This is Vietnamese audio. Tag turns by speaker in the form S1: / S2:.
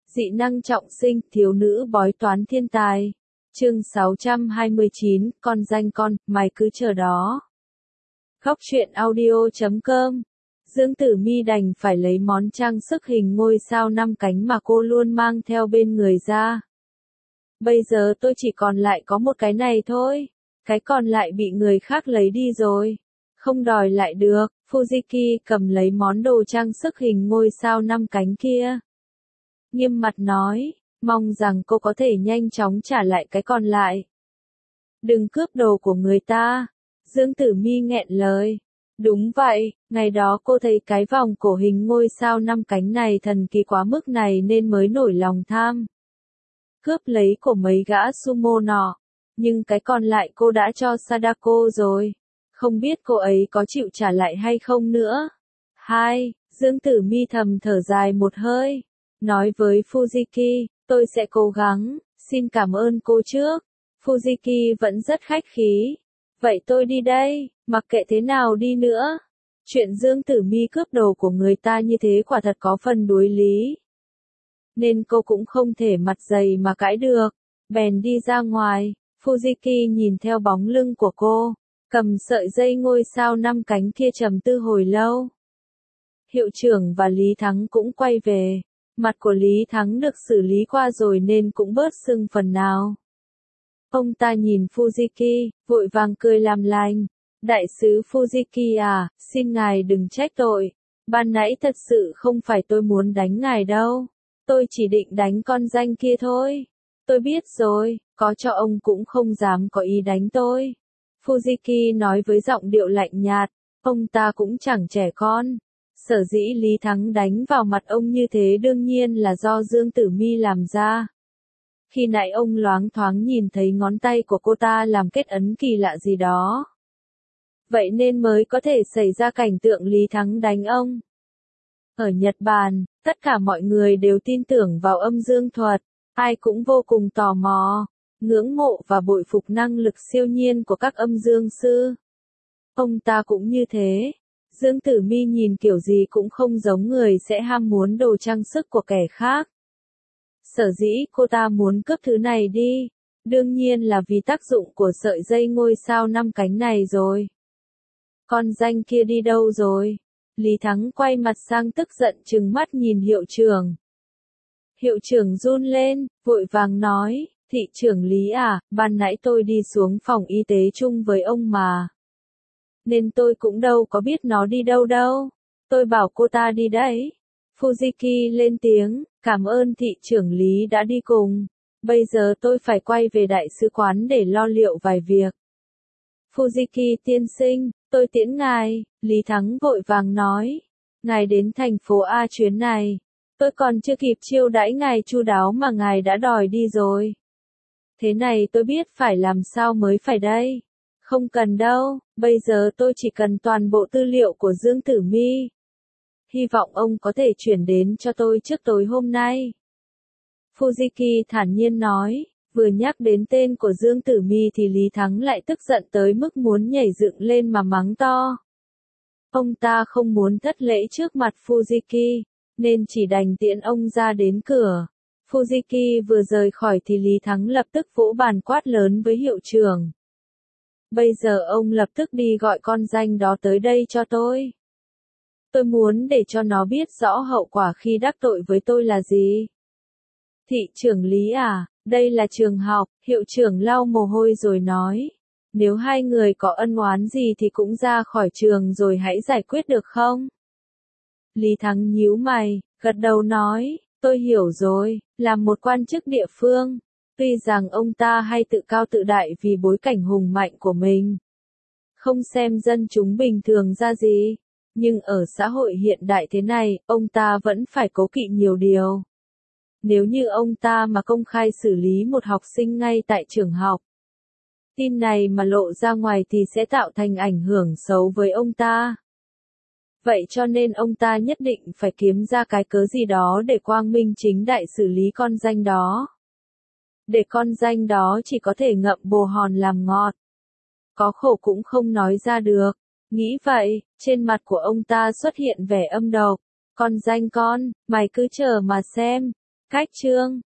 S1: Dị năng trọng sinh, thiếu nữ bói toán thiên tài. Chương 629, con danh con, mày cứ chờ đó. Góc truyện audio.com. Dương Tử Mi đành phải lấy món trang sức hình ngôi sao 5 cánh mà cô luôn mang theo bên người ra. Bây giờ tôi chỉ còn lại có một cái này thôi. Cái còn lại bị người khác lấy đi rồi. Không đòi lại được. Fujiki cầm lấy món đồ trang sức hình ngôi sao 5 cánh kia. Nghiêm mặt nói, mong rằng cô có thể nhanh chóng trả lại cái còn lại. Đừng cướp đồ của người ta. Dương Tử Mi nghẹn lời. Đúng vậy, ngày đó cô thấy cái vòng cổ hình ngôi sao 5 cánh này thần kỳ quá mức này nên mới nổi lòng tham. Cướp lấy của mấy gã sumo nọ. Nhưng cái còn lại cô đã cho Sadako rồi. Không biết cô ấy có chịu trả lại hay không nữa. Dương Tử Mi thầm thở dài một hơi. Nói với Fujiki, tôi sẽ cố gắng, xin cảm ơn cô trước. Fujiki vẫn rất khách khí. Vậy tôi đi đây, mặc kệ thế nào đi nữa. Chuyện Dương Tử Mi cướp đồ của người ta như thế quả thật có phần đuối lý. Nên cô cũng không thể mặt dày mà cãi được. Bèn đi ra ngoài, Fujiki nhìn theo bóng lưng của cô, cầm sợi dây ngôi sao 5 cánh kia trầm tư hồi lâu. Hiệu trưởng và Lý Thắng cũng quay về. Mặt của Lý Thắng được xử lý qua rồi nên cũng bớt sưng phần nào. Ông ta nhìn Fujiki, vội vàng cười làm lành. Đại sứ Fujiki à, xin ngài đừng trách tội. Ban nãy thật sự không phải tôi muốn đánh ngài đâu. Tôi chỉ định đánh con danh kia thôi. Tôi biết rồi, có cho ông cũng không dám có ý đánh tôi. Fujiki nói với giọng điệu lạnh nhạt, ông ta cũng chẳng trẻ con. Sở dĩ Lý Thắng đánh vào mặt ông như thế đương nhiên là do Dương Tử Mi làm ra. Khi nãy ông loáng thoáng nhìn thấy ngón tay của cô ta làm kết ấn kỳ lạ gì đó. Vậy nên mới có thể xảy ra cảnh tượng Lý Thắng đánh ông. Ở Nhật Bản, tất cả mọi người đều tin tưởng vào âm dương thuật. Ai cũng vô cùng tò mò, ngưỡng mộ và bội phục năng lực siêu nhiên của các âm dương sư. Ông ta cũng như thế. Dương Tử Mi nhìn kiểu gì cũng không giống người sẽ ham muốn đồ trang sức của kẻ khác. Sở dĩ cô ta muốn cướp thứ này đi, đương nhiên là vì tác dụng của sợi dây ngôi sao 5 cánh này rồi. Con danh kia đi đâu rồi? Lý Thắng quay mặt sang tức giận trừng mắt nhìn hiệu trưởng. Hiệu trưởng run lên, vội vàng nói, thị trưởng Lý à, ban nãy tôi đi xuống phòng y tế chung với ông mà. Nên tôi cũng đâu có biết nó đi đâu đâu. Tôi bảo cô ta đi đấy. Fujiki lên tiếng, cảm ơn thị trưởng Lý đã đi cùng. Bây giờ tôi phải quay về đại sứ quán để lo liệu vài việc. Fujiki tiên sinh, tôi tiễn ngài, Lý Thắng vội vàng nói. Ngài đến thành phố A chuyến này. Tôi còn chưa kịp chiêu đãi ngài chu đáo mà ngài đã đòi đi rồi. Thế này tôi biết phải làm sao mới phải đây. Không cần đâu, bây giờ tôi chỉ cần toàn bộ tư liệu của Dương Tử Mi. Hy vọng ông có thể chuyển đến cho tôi trước tối hôm nay. Fujiki thản nhiên nói, vừa nhắc đến tên của Dương Tử Mi thì Lý Thắng lại tức giận tới mức muốn nhảy dựng lên mà mắng to. Ông ta không muốn thất lễ trước mặt Fujiki, nên chỉ đành tiễn ông ra đến cửa. Fujiki vừa rời khỏi thì Lý Thắng lập tức vỗ bàn quát lớn với hiệu trưởng. Bây giờ ông lập tức đi gọi con danh đó tới đây cho tôi. Tôi muốn để cho nó biết rõ hậu quả khi đắc tội với tôi là gì. Thị trưởng Lý à, đây là trường học, hiệu trưởng lau mồ hôi rồi nói. Nếu hai người có ân oán gì thì cũng ra khỏi trường rồi hãy giải quyết được không? Lý Thắng nhíu mày, gật đầu nói, tôi hiểu rồi, là một quan chức địa phương. Tuy rằng ông ta hay tự cao tự đại vì bối cảnh hùng mạnh của mình. Không xem dân chúng bình thường ra gì. Nhưng ở xã hội hiện đại thế này, ông ta vẫn phải cố kỵ nhiều điều. Nếu như ông ta mà công khai xử lý một học sinh ngay tại trường học. Tin này mà lộ ra ngoài thì sẽ tạo thành ảnh hưởng xấu với ông ta. Vậy cho nên ông ta nhất định phải kiếm ra cái cớ gì đó để quang minh chính đại xử lý con danh đó. Để con danh đó chỉ có thể ngậm bồ hòn làm ngọt. Có khổ cũng không nói ra được. Nghĩ vậy, trên mặt của ông ta xuất hiện vẻ âm độc. Con danh con, mày cứ chờ mà xem. Cách chương